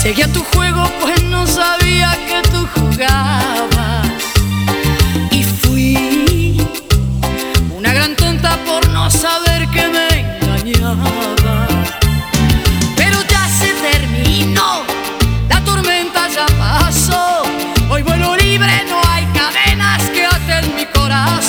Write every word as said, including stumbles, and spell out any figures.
Seguía tu juego pues no sabía que tú jugabas. Y fui una gran tonta por no saber que me engañaba. Pero ya se terminó, la tormenta ya pasó. Hoy vuelo libre, no hay cadenas que aten mi corazón.